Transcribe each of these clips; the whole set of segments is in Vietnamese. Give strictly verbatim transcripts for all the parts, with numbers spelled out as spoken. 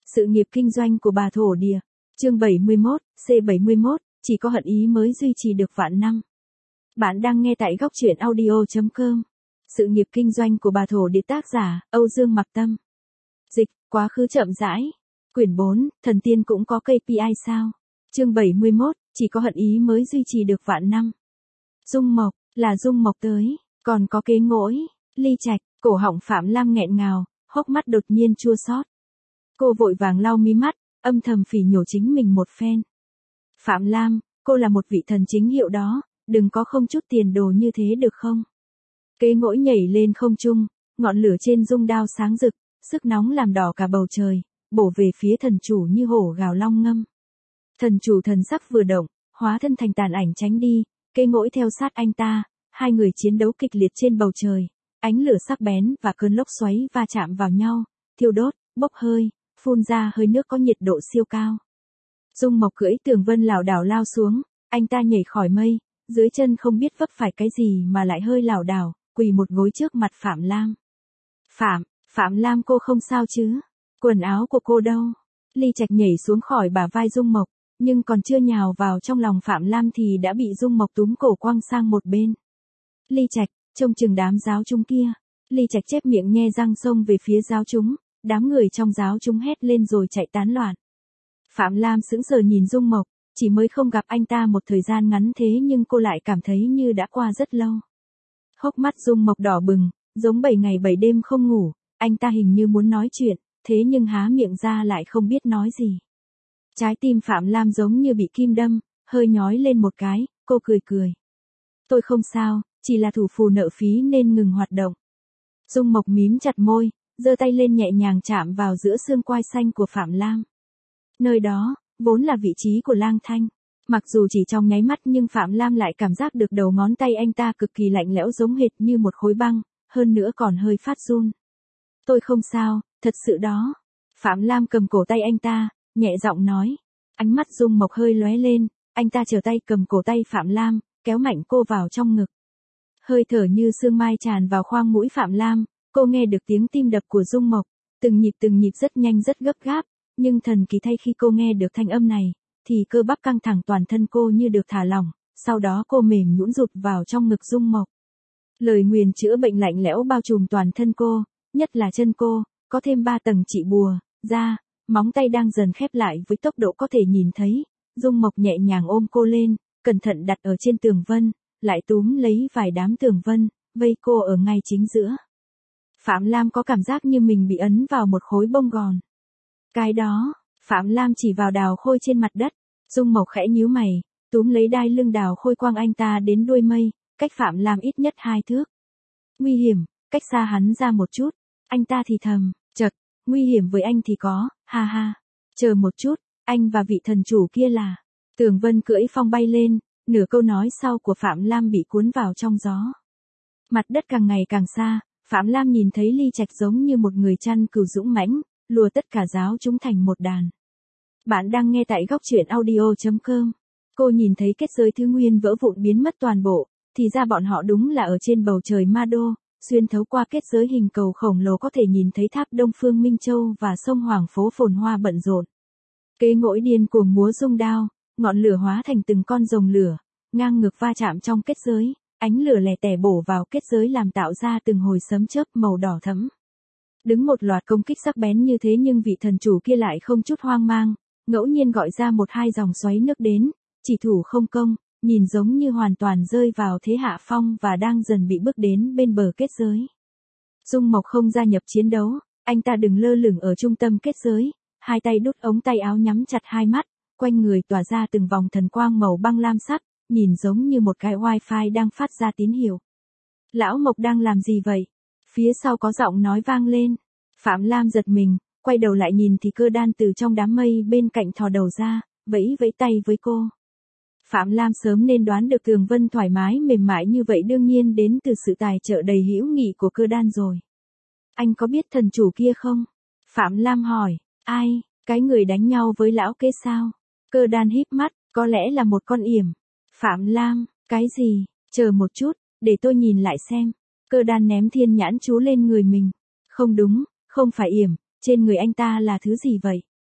Sự nghiệp kinh doanh của bà thổ địa. Chương bảy mươi mốt, C bảy mươi mốt, chỉ có hận ý mới duy trì được vạn năm. Bạn đang nghe tại góc truyện audio chấm com. Sự nghiệp kinh doanh của bà thổ địa, tác giả Âu Dương Mặc Tâm. Dịch, quá khứ chậm rãi. Quyển bốn, thần tiên cũng có ca pê i sao? Chương bảy mươi mốt, chỉ có hận ý mới duy trì được vạn năm. Dung Mộc, là Dung Mộc tới, còn có Kế Ngỗi, Ly Trạch. Cổ họng Phạm Lam nghẹn ngào, hốc mắt đột nhiên chua xót. Cô vội vàng lau mí mắt, âm thầm phỉ nhổ chính mình một phen. Phạm Lam, cô là một vị thần chính hiệu đó, đừng có không chút tiền đồ như thế được không? Kế Ngỗi nhảy lên không trung, ngọn lửa trên dung đao sáng rực, sức nóng làm đỏ cả bầu trời, bổ về phía thần chủ như hổ gào long ngâm. Thần chủ thần sắc vừa động, hóa thân thành tàn ảnh tránh đi, Kế Ngỗi theo sát anh ta, hai người chiến đấu kịch liệt trên bầu trời. Ánh lửa sắc bén và cơn lốc xoáy va chạm vào nhau, thiêu đốt, bốc hơi, phun ra hơi nước có nhiệt độ siêu cao. Dung Mộc cưỡi tường vân lảo đảo lao xuống, anh ta nhảy khỏi mây, dưới chân không biết vấp phải cái gì mà lại hơi lảo đảo, quỳ một gối trước mặt Phạm Lam. Phạm, Phạm Lam cô không sao chứ? Quần áo của cô đâu? Ly Trạch nhảy xuống khỏi bả vai Dung Mộc, nhưng còn chưa nhào vào trong lòng Phạm Lam thì đã bị Dung Mộc túm cổ quăng sang một bên. Ly Trạch, trông chừng đám giáo chúng kia. Ly Trạch chép miệng nhe răng xông về phía giáo chúng, đám người trong giáo chúng hét lên rồi chạy tán loạn. Phạm Lam sững sờ nhìn Dung Mộc, chỉ mới không gặp anh ta một thời gian ngắn thế nhưng cô lại cảm thấy như đã qua rất lâu. Hốc mắt Dung Mộc đỏ bừng, giống bảy ngày bảy đêm không ngủ, anh ta hình như muốn nói chuyện, thế nhưng há miệng ra lại không biết nói gì. Trái tim Phạm Lam giống như bị kim đâm, hơi nhói lên một cái, cô cười cười. Tôi không sao, chỉ là thủ phù nợ phí nên ngừng hoạt động. Dung Mộc mím chặt môi, giơ tay lên nhẹ nhàng chạm vào giữa xương quai xanh của Phạm Lam. Nơi đó, vốn là vị trí của Lang Thanh. Mặc dù chỉ trong nháy mắt nhưng Phạm Lam lại cảm giác được đầu ngón tay anh ta cực kỳ lạnh lẽo giống hệt như một khối băng, hơn nữa còn hơi phát run. Tôi không sao, thật sự đó. Phạm Lam cầm cổ tay anh ta, nhẹ giọng nói. Ánh mắt Dung Mộc hơi lóe lên, anh ta trở tay cầm cổ tay Phạm Lam, kéo mạnh cô vào trong ngực. Hơi thở như sương mai tràn vào khoang mũi Phạm Lam, cô nghe được tiếng tim đập của Dung Mộc, từng nhịp từng nhịp rất nhanh rất gấp gáp, nhưng thần kỳ thay khi cô nghe được thanh âm này, thì cơ bắp căng thẳng toàn thân cô như được thả lỏng, sau đó cô mềm nhũn rụt vào trong ngực Dung Mộc. Lời nguyền chữa bệnh lạnh lẽo bao trùm toàn thân cô, nhất là chân cô, có thêm ba tầng trị bùa, da, móng tay đang dần khép lại với tốc độ có thể nhìn thấy. Dung Mộc nhẹ nhàng ôm cô lên, cẩn thận đặt ở trên tường vân, lại túm lấy vài đám tường vân, vây cô ở ngay chính giữa. Phạm Lam có cảm giác như mình bị ấn vào một khối bông gòn. Cái đó, Phạm Lam chỉ vào Đào Khôi trên mặt đất. Dung Mộc khẽ nhíu mày, túm lấy đai lưng Đào Khôi quăng anh ta đến đuôi mây, cách Phạm Lam ít nhất hai thước. Nguy hiểm, cách xa hắn ra một chút. Anh ta thì thầm, chật, nguy hiểm với anh thì có, ha ha. Chờ một chút, anh và vị thần chủ kia là. Tường vân cưỡi phong bay lên, nửa câu nói sau của Phạm Lam bị cuốn vào trong gió. Mặt đất càng ngày càng xa, Phạm Lam nhìn thấy Ly Trạch giống như một người chăn cừu dũng mãnh, lùa tất cả giáo chúng thành một đàn. Bạn đang nghe tại góc truyện audio chấm com. Cô nhìn thấy kết giới thứ nguyên vỡ vụn biến mất toàn bộ, thì ra bọn họ đúng là ở trên bầu trời Ma Đô, xuyên thấu qua kết giới hình cầu khổng lồ có thể nhìn thấy tháp Đông Phương Minh Châu và sông Hoàng phố phồn hoa bận rộn. Kế Ngỗi điên cuồng múa dung đao, ngọn lửa hóa thành từng con rồng lửa, ngang ngược va chạm trong kết giới, ánh lửa lẻ tẻ bổ vào kết giới làm tạo ra từng hồi sấm chớp màu đỏ thẫm. Đứng một loạt công kích sắc bén như thế nhưng vị thần chủ kia lại không chút hoang mang, ngẫu nhiên gọi ra một hai dòng xoáy nước đến, chỉ thủ không công, nhìn giống như hoàn toàn rơi vào thế hạ phong và đang dần bị bước đến bên bờ kết giới. Dung Mộc không gia nhập chiến đấu, anh ta đứng lơ lửng ở trung tâm kết giới, hai tay đút ống tay áo nhắm chặt hai mắt, quanh người tỏa ra từng vòng thần quang màu băng lam sắc, nhìn giống như một cái wifi đang phát ra tín hiệu. Lão Mộc đang làm gì vậy? Phía sau có giọng nói vang lên. Phạm Lam giật mình, quay đầu lại nhìn thì Cơ Đan từ trong đám mây bên cạnh thò đầu ra, vẫy vẫy tay với cô. Phạm Lam sớm nên đoán được Tường Vân thoải mái mềm mại như vậy đương nhiên đến từ sự tài trợ đầy hữu nghị của Cơ Đan rồi. Anh có biết thần chủ kia không? Phạm Lam hỏi. Ai, cái người đánh nhau với lão Kế sao? Cơ Đan híp mắt, có lẽ là một con yểm. Phạm Lam, cái gì? Chờ một chút, để tôi nhìn lại xem. Cơ Đan ném thiên nhãn chú lên người mình. Không đúng, không phải yểm, trên người anh ta là thứ gì vậy?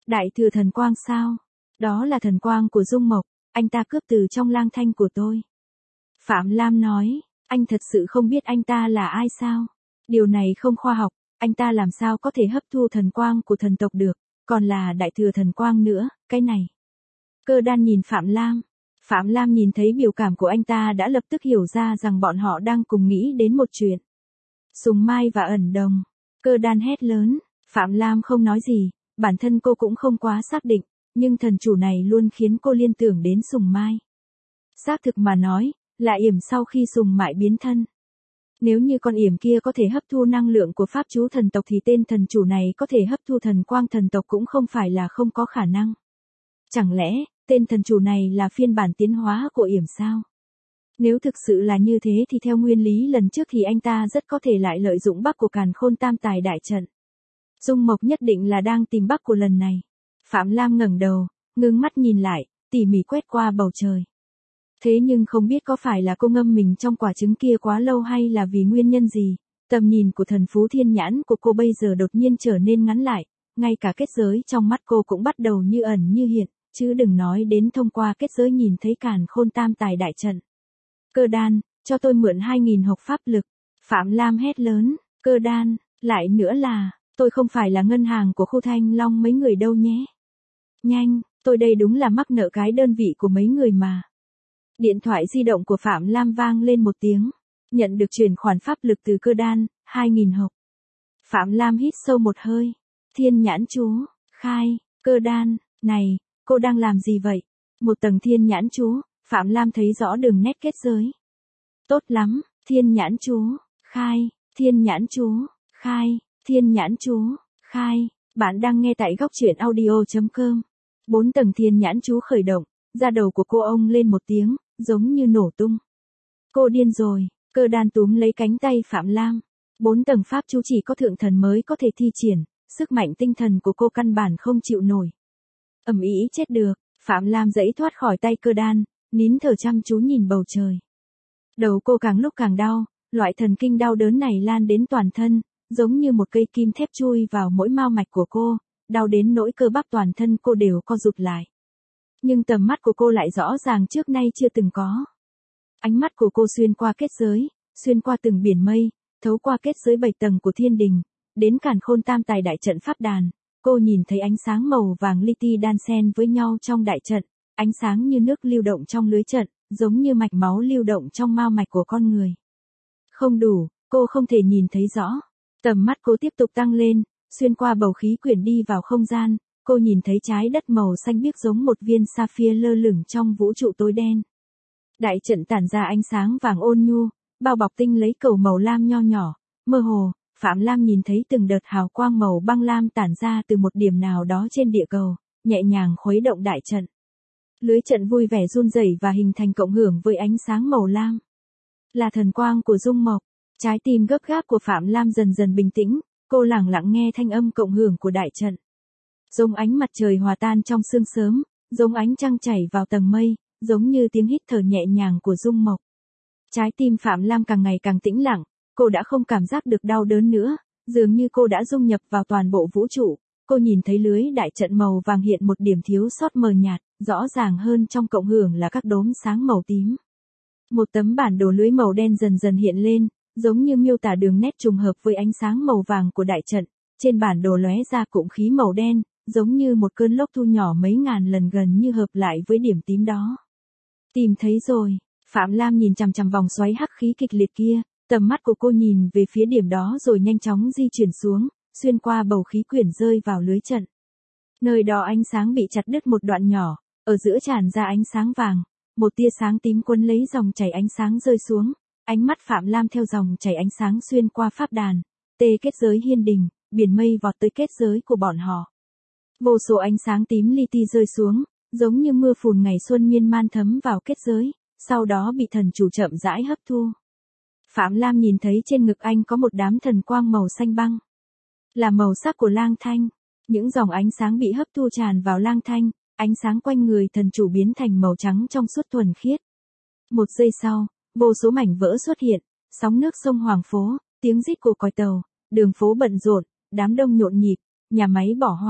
Đại thừa thần quang sao? Đó là thần quang của Dung Mộc, anh ta cướp từ trong lang thanh của tôi. Phạm Lam nói, anh thật sự không biết anh ta là ai sao? Điều này không khoa học, anh ta làm sao có thể hấp thu thần quang của thần tộc được, còn là đại thừa thần quang nữa, cái này. Cơ Đan nhìn Phạm Lam. Phạm Lam nhìn thấy biểu cảm của anh ta đã lập tức hiểu ra rằng bọn họ đang cùng nghĩ đến một chuyện. Sùng Mai và ẩn đồng. Cơ Đan hét lớn, Phạm Lam không nói gì, bản thân cô cũng không quá xác định, nhưng thần chủ này luôn khiến cô liên tưởng đến Sùng Mai. Xác thực mà nói, là yểm sau khi Sùng Mại biến thân. Nếu như con yểm kia có thể hấp thu năng lượng của pháp chú thần tộc thì tên thần chủ này có thể hấp thu thần quang thần tộc cũng không phải là không có khả năng. Chẳng lẽ, tên thần chủ này là phiên bản tiến hóa của yểm sao? Nếu thực sự là như thế thì theo nguyên lý lần trước thì anh ta rất có thể lại lợi dụng bắc của Càn Khôn Tam Tài đại trận. Dung Mộc nhất định là đang tìm bắc của lần này. Phạm Lam ngẩng đầu, ngưng mắt nhìn lại, tỉ mỉ quét qua bầu trời. Thế nhưng không biết có phải là cô ngâm mình trong quả trứng kia quá lâu hay là vì nguyên nhân gì, tầm nhìn của thần phú thiên nhãn của cô bây giờ đột nhiên trở nên ngắn lại, ngay cả kết giới trong mắt cô cũng bắt đầu như ẩn như hiện, chứ đừng nói đến thông qua kết giới nhìn thấy Càn Khôn Tam Tài đại trận. Cơ Đan, cho tôi mượn hai nghìn hộc pháp lực. Phạm Lam hét lớn, Cơ Đan, lại nữa là, tôi không phải là ngân hàng của khu Thanh Long mấy người đâu nhé. Nhanh, tôi đây đúng là mắc nợ cái đơn vị của mấy người mà. Điện thoại di động của Phạm Lam vang lên một tiếng, nhận được chuyển khoản pháp lực từ Cơ Đan, hai nghìn hộc. Phạm Lam hít sâu một hơi, thiên nhãn chú, khai, Cơ Đan, này, cô đang làm gì vậy? Một tầng thiên nhãn chú, Phạm Lam thấy rõ đường nét kết giới. Tốt lắm, thiên nhãn chú, khai, thiên nhãn chú, khai, thiên nhãn chú, khai, bạn đang nghe tại góc truyện audio chấm com. Bốn tầng thiên nhãn chú khởi động, da đầu của cô ông lên một tiếng, giống như nổ tung. Cô điên rồi, Cơ Đan túm lấy cánh tay Phạm Lam. Bốn tầng pháp chú chỉ có thượng thần mới có thể thi triển, sức mạnh tinh thần của cô căn bản không chịu nổi. Ầm ĩ chết được, Phạm Lam giãy thoát khỏi tay Cơ Đan, nín thở chăm chú nhìn bầu trời. Đầu cô càng lúc càng đau, loại thần kinh đau đớn này lan đến toàn thân, giống như một cây kim thép chui vào mỗi mao mạch của cô, đau đến nỗi cơ bắp toàn thân cô đều co rụt lại. Nhưng tầm mắt của cô lại rõ ràng trước nay chưa từng có. Ánh mắt của cô xuyên qua kết giới, xuyên qua từng biển mây, thấu qua kết giới bảy tầng của thiên đình, đến Càn Khôn Tam Tài đại trận pháp đàn, cô nhìn thấy ánh sáng màu vàng li ti đan xen với nhau trong đại trận, ánh sáng như nước lưu động trong lưới trận, giống như mạch máu lưu động trong mao mạch của con người. Không đủ, cô không thể nhìn thấy rõ. Tầm mắt cô tiếp tục tăng lên, xuyên qua bầu khí quyển đi vào không gian, cô nhìn thấy trái đất màu xanh biếc giống một viên sapphire lơ lửng trong vũ trụ tối đen. Đại trận tản ra ánh sáng vàng ôn nhu, bao bọc tinh lấy cầu màu lam nho nhỏ, mơ hồ, Phạm Lam nhìn thấy từng đợt hào quang màu băng lam tản ra từ một điểm nào đó trên địa cầu, nhẹ nhàng khuấy động đại trận. Lưới trận vui vẻ run rẩy và hình thành cộng hưởng với ánh sáng màu lam. Là thần quang của Dung Mộc. Trái tim gấp gáp của Phạm Lam dần dần bình tĩnh, cô lặng lặng nghe thanh âm cộng hưởng của đại trận. Giống ánh mặt trời hòa tan trong sương sớm, giống ánh trăng chảy vào tầng mây, giống như tiếng hít thở nhẹ nhàng của Dung Mộc. Trái tim Phạm Lam càng ngày càng tĩnh lặng, cô đã không cảm giác được đau đớn nữa, dường như cô đã dung nhập vào toàn bộ vũ trụ. Cô nhìn thấy lưới đại trận màu vàng hiện một điểm thiếu sót mờ nhạt, rõ ràng hơn trong cộng hưởng là các đốm sáng màu tím. Một tấm bản đồ lưới màu đen dần dần hiện lên, giống như miêu tả đường nét trùng hợp với ánh sáng màu vàng của đại trận. Trên bản đồ lóe ra cụm khí màu đen, giống như một cơn lốc thu nhỏ mấy ngàn lần gần như hợp lại với điểm tím đó. Tìm thấy rồi, Phạm Lam nhìn chằm chằm vòng xoáy hắc khí kịch liệt kia, tầm mắt của cô nhìn về phía điểm đó rồi nhanh chóng di chuyển xuống, xuyên qua bầu khí quyển rơi vào lưới trận. Nơi đó ánh sáng bị chặt đứt một đoạn nhỏ, ở giữa tràn ra ánh sáng vàng, một tia sáng tím cuốn lấy dòng chảy ánh sáng rơi xuống, ánh mắt Phạm Lam theo dòng chảy ánh sáng xuyên qua pháp đàn, tê kết giới hiên đình, biển mây vọt tới kết giới của bọn họ. Vô số ánh sáng tím li ti rơi xuống, giống như mưa phùn ngày xuân miên man thấm vào kết giới, sau đó bị thần chủ chậm rãi hấp thu. Phạm Lam nhìn thấy trên ngực anh có một đám thần quang màu xanh băng. Là màu sắc của lang thanh. Những dòng ánh sáng bị hấp thu tràn vào lang thanh, ánh sáng quanh người thần chủ biến thành màu trắng trong suốt thuần khiết. Một giây sau, vô số mảnh vỡ xuất hiện, sóng nước sông Hoàng Phố, tiếng rít của còi tàu, đường phố bận rộn, đám đông nhộn nhịp, nhà máy bỏ hoang,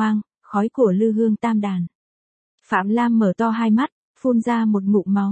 khói của lư hương tam đàn. Phạm Lam mở to hai mắt, phun ra một ngụm máu.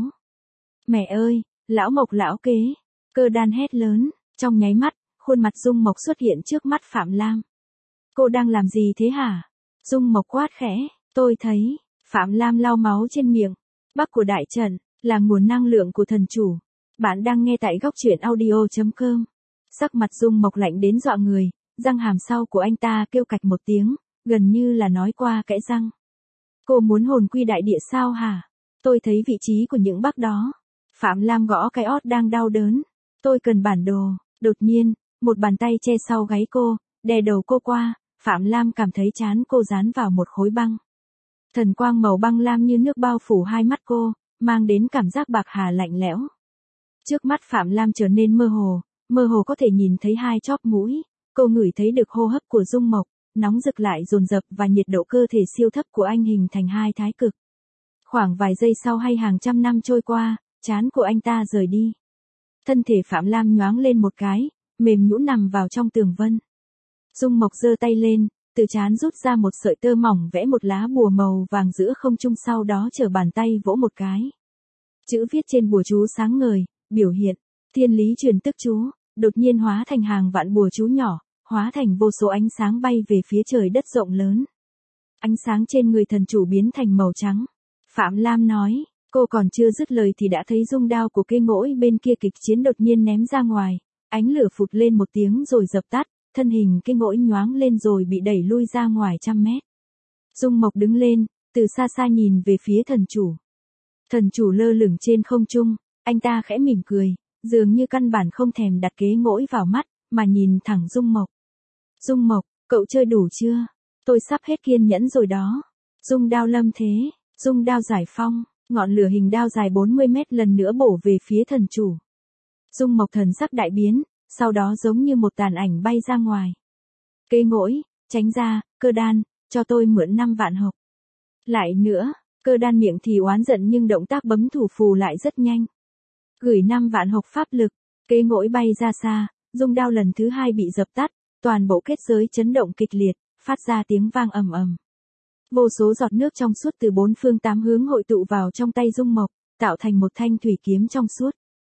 Mẹ ơi, lão Mộc lão kế, Cơ Đan hét lớn, trong nháy mắt, khuôn mặt Dung Mộc xuất hiện trước mắt Phạm Lam. Cô đang làm gì thế hả? Dung Mộc quát khẽ, tôi thấy, Phạm Lam lau máu trên miệng. Bắc của đại trận, là nguồn năng lượng của thần chủ. Bạn đang nghe tại góc truyện audio chấm com. Sắc mặt Dung Mộc lạnh đến dọa người, răng hàm sau của anh ta kêu cạch một tiếng, gần như là nói qua kẽ răng. Cô muốn hồn quy đại địa sao hả? Tôi thấy vị trí của những bác đó. Phạm Lam gõ cái ót đang đau đớn. Tôi cần bản đồ. Đột nhiên, một bàn tay che sau gáy cô, đè đầu cô qua. Phạm Lam cảm thấy trán cô dán vào một khối băng. Thần quang màu băng lam như nước bao phủ hai mắt cô, mang đến cảm giác bạc hà lạnh lẽo. Trước mắt Phạm Lam trở nên mơ hồ, mơ hồ có thể nhìn thấy hai chóp mũi. Cô ngửi thấy được hô hấp của Dung Mộc, nóng rực lại dồn dập và nhiệt độ cơ thể siêu thấp của anh hình thành hai thái cực. Khoảng vài giây sau hay hàng trăm năm trôi qua, trán của anh ta rời đi. Thân thể Phạm Lam nhoáng lên một cái, mềm nhũn nằm vào trong tường vân. Dung Mộc giơ tay lên, từ trán rút ra một sợi tơ mỏng vẽ một lá bùa màu vàng giữa không trung, sau đó trở bàn tay vỗ một cái. Chữ viết trên bùa chú sáng ngời, biểu hiện, thiên lý truyền tức chú, đột nhiên hóa thành hàng vạn bùa chú nhỏ, hóa thành vô số ánh sáng bay về phía trời đất rộng lớn. Ánh sáng trên người thần chủ biến thành màu trắng. Phạm Lam nói, cô còn chưa dứt lời thì đã thấy dung đao của cây ngỗi bên kia kịch chiến đột nhiên ném ra ngoài. Ánh lửa phụt lên một tiếng rồi dập tắt, thân hình cây ngỗi nhoáng lên rồi bị đẩy lui ra ngoài trăm mét. Dung Mộc đứng lên, từ xa xa nhìn về phía thần chủ. Thần chủ lơ lửng trên không trung, anh ta khẽ mỉm cười, dường như căn bản không thèm đặt kế ngỗi vào mắt, mà nhìn thẳng Dung Mộc. Dung Mộc, cậu chơi đủ chưa? Tôi sắp hết kiên nhẫn rồi đó. Dung đao lâm thế, dung đao giải phong, ngọn lửa hình đao dài bốn mươi mét lần nữa bổ về phía thần chủ. Dung Mộc thần sắc đại biến, sau đó giống như một tàn ảnh bay ra ngoài. Kế ngỗi, tránh ra, Cơ Đan, cho tôi mượn năm vạn hộc. Lại nữa, Cơ Đan miệng thì oán giận nhưng động tác bấm thủ phù lại rất nhanh. Gửi năm vạn hộc pháp lực, kế ngỗi bay ra xa, dung đao lần thứ hai bị dập tắt, toàn bộ kết giới chấn động kịch liệt, phát ra tiếng vang ầm ầm. Vô số giọt nước trong suốt từ bốn phương tám hướng hội tụ vào trong tay Dung Mộc, tạo thành một thanh thủy kiếm trong suốt.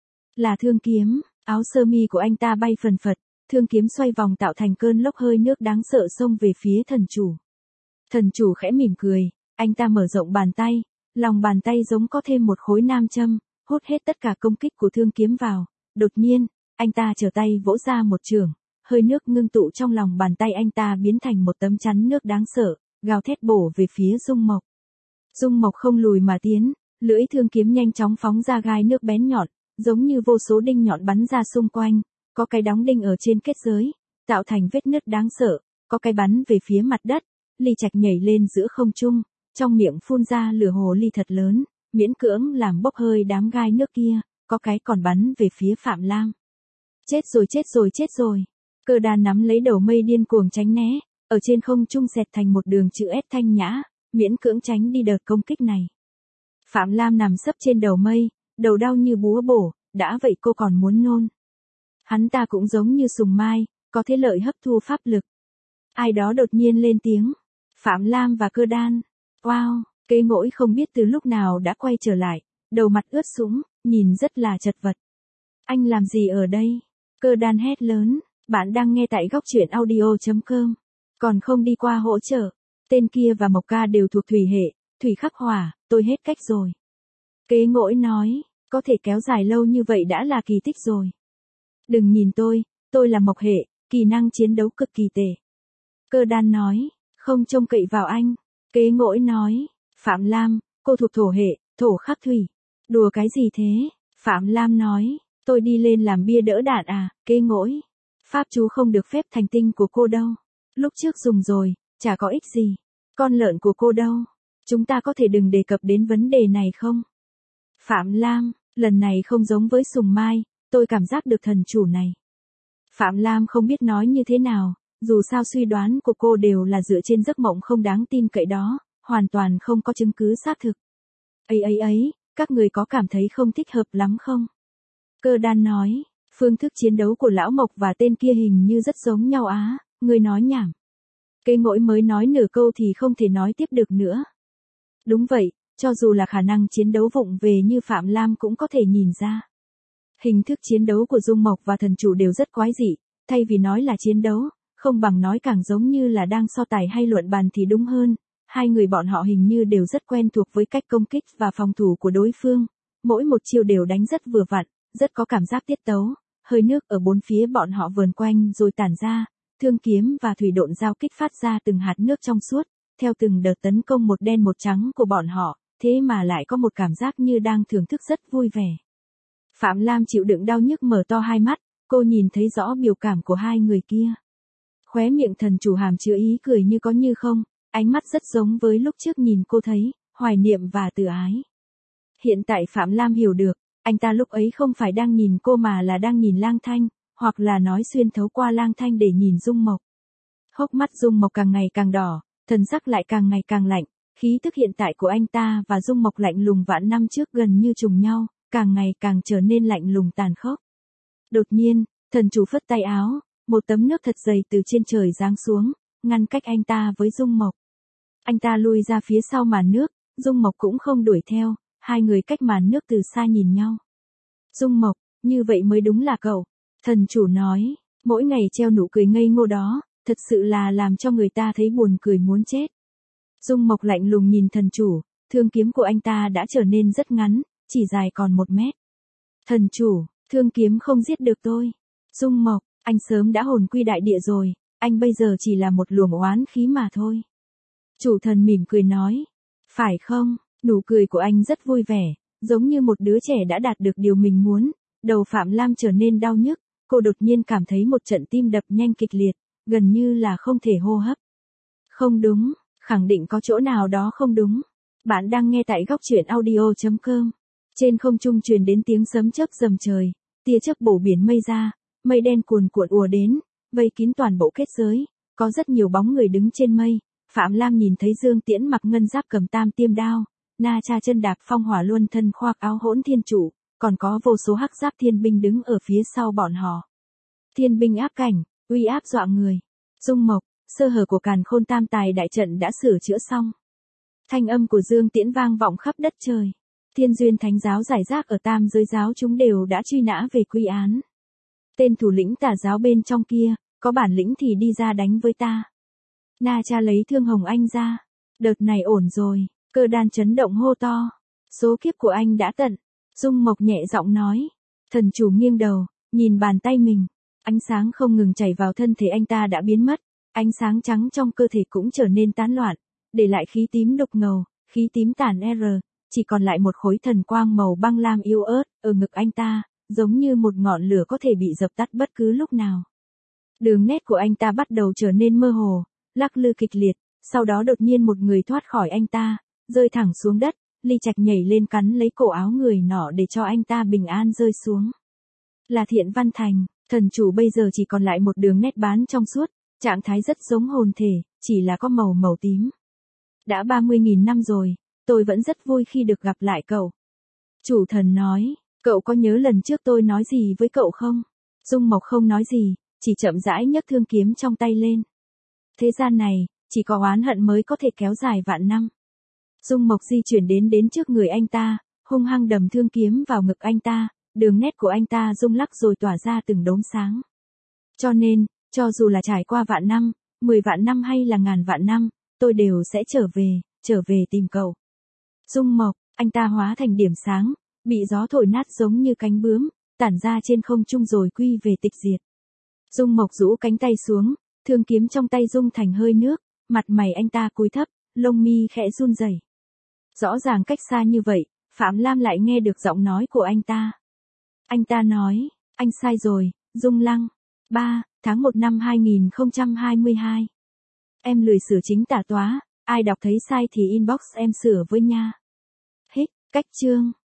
Là thương kiếm, áo sơ mi của anh ta bay phần phật, thương kiếm xoay vòng tạo thành cơn lốc hơi nước đáng sợ xông về phía thần chủ. Thần chủ khẽ mỉm cười, anh ta mở rộng bàn tay, lòng bàn tay giống có thêm một khối nam châm, hút hết tất cả công kích của thương kiếm vào. Đột nhiên, anh ta trở tay vỗ ra một chưởng, hơi nước ngưng tụ trong lòng bàn tay anh ta biến thành một tấm chắn nước đáng sợ, gào thét bổ về phía Dung Mộc. Dung Mộc không lùi mà tiến, lưỡi thương kiếm nhanh chóng phóng ra gai nước bén nhọn, giống như vô số đinh nhọn bắn ra xung quanh, có cái đóng đinh ở trên kết giới, tạo thành vết nứt đáng sợ, có cái bắn về phía mặt đất, Ly Trạch nhảy lên giữa không trung, trong miệng phun ra lửa hồ ly thật lớn, miễn cưỡng làm bốc hơi đám gai nước kia, có cái còn bắn về phía Phạm Lam. Chết rồi chết rồi chết rồi. Cơ Đan nắm lấy đầu mây điên cuồng tránh né, ở trên không trung xẹt thành một đường chữ S thanh nhã, miễn cưỡng tránh đi đợt công kích này. Phạm Lam nằm sấp trên đầu mây, đầu đau như búa bổ, đã vậy cô còn muốn nôn. Hắn ta cũng giống như sùng mai, có thế lợi hấp thu pháp lực. Ai đó đột nhiên lên tiếng. Phạm Lam và Cơ Đan. Wow, kế ngỗi không biết từ lúc nào đã quay trở lại, đầu mặt ướt sũng, nhìn rất là chật vật. Anh làm gì ở đây? Cơ Đan hét lớn. Bạn đang nghe tại góc truyện audio chấm com. Còn không đi qua hỗ trợ. Tên kia và Mộc Ca đều thuộc thủy hệ, thủy khắc hỏa, tôi hết cách rồi. Kế ngỗi nói, có thể kéo dài lâu như vậy đã là kỳ tích rồi. Đừng nhìn tôi, tôi là Mộc hệ, kỹ năng chiến đấu cực kỳ tệ. Cơ Đan nói, không trông cậy vào anh. Kế ngỗi nói, Phạm Lam, cô thuộc thổ hệ, thổ khắc thủy. Đùa cái gì thế? Phạm Lam nói, tôi đi lên làm bia đỡ đạn à, kế ngỗi. Pháp chú không được phép thành tinh của cô đâu. Lúc trước dùng rồi, chả có ích gì. Con lợn của cô đâu? Chúng ta có thể đừng đề cập đến vấn đề này không? Phạm Lam, lần này không giống với Sùng Mai, tôi cảm giác được thần chủ này. Phạm Lam không biết nói như thế nào, dù sao suy đoán của cô đều là dựa trên giấc mộng không đáng tin cậy đó, hoàn toàn không có chứng cứ xác thực. Ấy ấy ấy, các người có cảm thấy không thích hợp lắm không? Cơ Đan nói, phương thức chiến đấu của lão Mộc và tên kia hình như rất giống nhau á, người nói nhảm. Cây ngỗi mới nói nửa câu thì không thể nói tiếp được nữa. Đúng vậy, cho dù là khả năng chiến đấu vụng về như Phạm Lam cũng có thể nhìn ra. Hình thức chiến đấu của Dung Mộc và thần chủ đều rất quái dị, thay vì nói là chiến đấu, không bằng nói càng giống như là đang so tài hay luận bàn thì đúng hơn. Hai người bọn họ hình như đều rất quen thuộc với cách công kích và phòng thủ của đối phương, mỗi một chiêu đều đánh rất vừa vặn, rất có cảm giác tiết tấu, hơi nước ở bốn phía bọn họ vờn quanh rồi tản ra, thương kiếm và thủy độn giao kích phát ra từng hạt nước trong suốt, theo từng đợt tấn công một đen một trắng của bọn họ, thế mà lại có một cảm giác như đang thưởng thức rất vui vẻ. Phạm Lam chịu đựng đau nhức mở to hai mắt, cô nhìn thấy rõ biểu cảm của hai người kia. Khóe miệng thần chủ hàm chứa ý cười như có như không, ánh mắt rất giống với lúc trước nhìn cô thấy, hoài niệm và tự ái. Hiện tại Phạm Lam hiểu được, anh ta lúc ấy không phải đang nhìn cô mà là đang nhìn Lang Thanh, hoặc là nói xuyên thấu qua Lang Thanh để nhìn Dung Mộc. Hốc mắt Dung Mộc càng ngày càng đỏ, thần sắc lại càng ngày càng lạnh, khí tức hiện tại của anh ta và Dung Mộc lạnh lùng vạn năm trước gần như trùng nhau, càng ngày càng trở nên lạnh lùng tàn khốc. Đột nhiên, thần chủ phất tay áo, một tấm nước thật dày từ trên trời giáng xuống, ngăn cách anh ta với Dung Mộc. Anh ta lui ra phía sau màn nước, Dung Mộc cũng không đuổi theo, hai người cách màn nước từ xa nhìn nhau. Dung Mộc, như vậy mới đúng là cậu. Thần chủ nói, mỗi ngày treo nụ cười ngây ngô đó, thật sự là làm cho người ta thấy buồn cười muốn chết. Dung Mộc lạnh lùng nhìn thần chủ, thương kiếm của anh ta đã trở nên rất ngắn, chỉ dài còn một mét. Thần chủ, thương kiếm không giết được tôi. Dung Mộc, anh sớm đã hồn quy đại địa rồi, anh bây giờ chỉ là một luồng oán khí mà thôi. Chủ thần mỉm cười nói, phải không, nụ cười của anh rất vui vẻ, giống như một đứa trẻ đã đạt được điều mình muốn. Đầu Phạm Lam trở nên đau nhức, cô đột nhiên cảm thấy một trận tim đập nhanh kịch liệt, gần như là không thể hô hấp. Không đúng, khẳng định có chỗ nào đó không đúng. Bạn đang nghe tại góc truyện audio chấm com. Trên không trung truyền đến tiếng sấm chớp rầm trời, tia chớp bổ biển mây ra, mây đen cuồn cuộn ùa đến, vây kín toàn bộ kết giới, có rất nhiều bóng người đứng trên mây. Phạm Lam nhìn thấy Dương Tiễn mặc ngân giáp cầm tam tiêm đao, Na Cha chân đạp phong hỏa luân thân khoác áo hỗn thiên trụ, còn có vô số hắc giáp thiên binh đứng ở phía sau bọn họ. Thiên binh áp cảnh, uy áp dọa người. Dung Mộc, sơ hở của Càn Khôn Tam Tài đại trận đã sửa chữa xong. Thanh âm của Dương Tiễn vang vọng khắp đất trời. Thiên duyên thánh giáo giải rác ở tam giới giáo chúng đều đã truy nã về quy án. Tên thủ lĩnh tà giáo bên trong kia, có bản lĩnh thì đi ra đánh với ta. Na Cha lấy thương hồng anh ra. Đợt này ổn rồi, Cơ Đan chấn động hô to. Số kiếp của anh đã tận. Dung Mộc nhẹ giọng nói. Thần chủ nghiêng đầu, nhìn bàn tay mình. Ánh sáng không ngừng chảy vào thân thể anh ta đã biến mất. Ánh sáng trắng trong cơ thể cũng trở nên tán loạn, để lại khí tím đục ngầu, khí tím tàn R, chỉ còn lại một khối thần quang màu băng lam yếu ớt ở ngực anh ta, giống như một ngọn lửa có thể bị dập tắt bất cứ lúc nào. Đường nét của anh ta bắt đầu trở nên mơ hồ, lắc lư kịch liệt, sau đó đột nhiên một người thoát khỏi anh ta, rơi thẳng xuống đất, Ly Trạch nhảy lên cắn lấy cổ áo người nọ để cho anh ta bình an rơi xuống. Là Thiện Văn Thành, thần chủ bây giờ chỉ còn lại một đường nét bán trong suốt, trạng thái rất giống hồn thể, chỉ là có màu màu tím. Đã ba mươi nghìn năm rồi, tôi vẫn rất vui khi được gặp lại cậu. Chủ thần nói, cậu có nhớ lần trước tôi nói gì với cậu không? Dung Mộc không nói gì, chỉ chậm rãi nhấc thương kiếm trong tay lên. Thế gian này, chỉ có oán hận mới có thể kéo dài vạn năm. Dung Mộc di chuyển đến đến trước người anh ta, hung hăng đầm thương kiếm vào ngực anh ta, đường nét của anh ta rung lắc rồi tỏa ra từng đốm sáng. Cho nên, cho dù là trải qua vạn năm, mười vạn năm hay là ngàn vạn năm, tôi đều sẽ trở về, trở về tìm cậu. Dung Mộc, anh ta hóa thành điểm sáng, bị gió thổi nát giống như cánh bướm, tản ra trên không trung rồi quy về tịch diệt. Dung Mộc rũ cánh tay xuống, thương kiếm trong tay rung thành hơi nước, mặt mày anh ta cúi thấp, lông mi khẽ run rẩy. Rõ ràng cách xa như vậy, Phạm Lam lại nghe được giọng nói của anh ta. Anh ta nói, anh sai rồi, Dung Lăng. ba tháng một năm hai nghìn không trăm hai mươi hai. Em lười sửa chính tả tóa, ai đọc thấy sai thì inbox em sửa với nha. Hết, cách chương.